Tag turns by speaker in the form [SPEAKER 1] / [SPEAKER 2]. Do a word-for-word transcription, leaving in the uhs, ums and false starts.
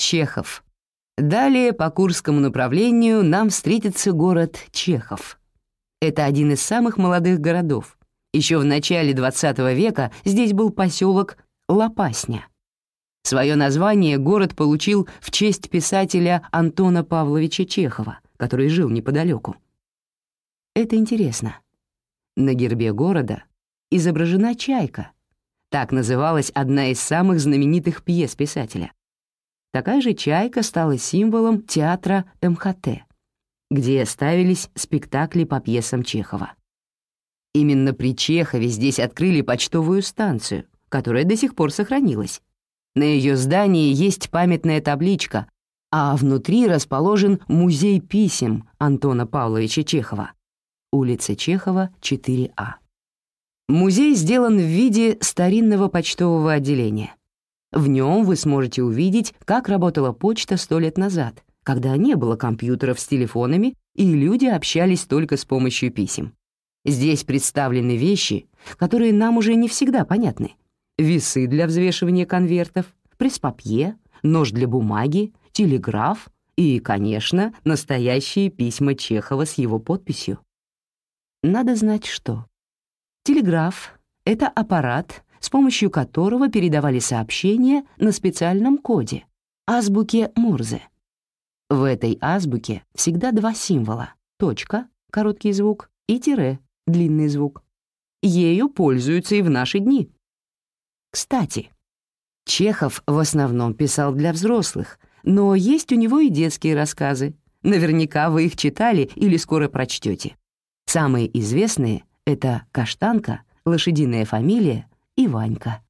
[SPEAKER 1] Чехов. Далее по Курскому направлению нам встретится город Чехов. Это один из самых молодых городов. Еще в начале двадцатого века здесь был поселок Лопасня. Свое название город получил в честь писателя Антона Павловича Чехова, который жил неподалеку. Это интересно. На гербе города изображена чайка. Так называлась одна из самых знаменитых пьес писателя. Такая же чайка стала символом театра эм ха тэ, где ставились спектакли по пьесам Чехова. Именно при Чехове здесь открыли почтовую станцию, которая до сих пор сохранилась. На ее здании есть памятная табличка, а внутри расположен музей писем Антона Павловича Чехова. Улица Чехова, четыре А. Музей сделан в виде старинного почтового отделения. В нем вы сможете увидеть, как работала почта сто лет назад, когда не было компьютеров с телефонами и люди общались только с помощью писем. Здесь представлены вещи, которые нам уже не всегда понятны. Весы для взвешивания конвертов, пресс-папье, нож для бумаги, телеграф и, конечно, настоящие письма Чехова с его подписью. Надо знать, что телеграф — это аппарат, с помощью которого передавали сообщения на специальном коде — азбуке Морзе. В этой азбуке всегда два символа — точка, короткий звук, и тире, длинный звук. Ею пользуются и в наши дни. Кстати, Чехов в основном писал для взрослых, но есть у него и детские рассказы. Наверняка вы их читали или скоро прочтете. Самые известные — это «Каштанка», «Лошадиная фамилия» и «Ванька».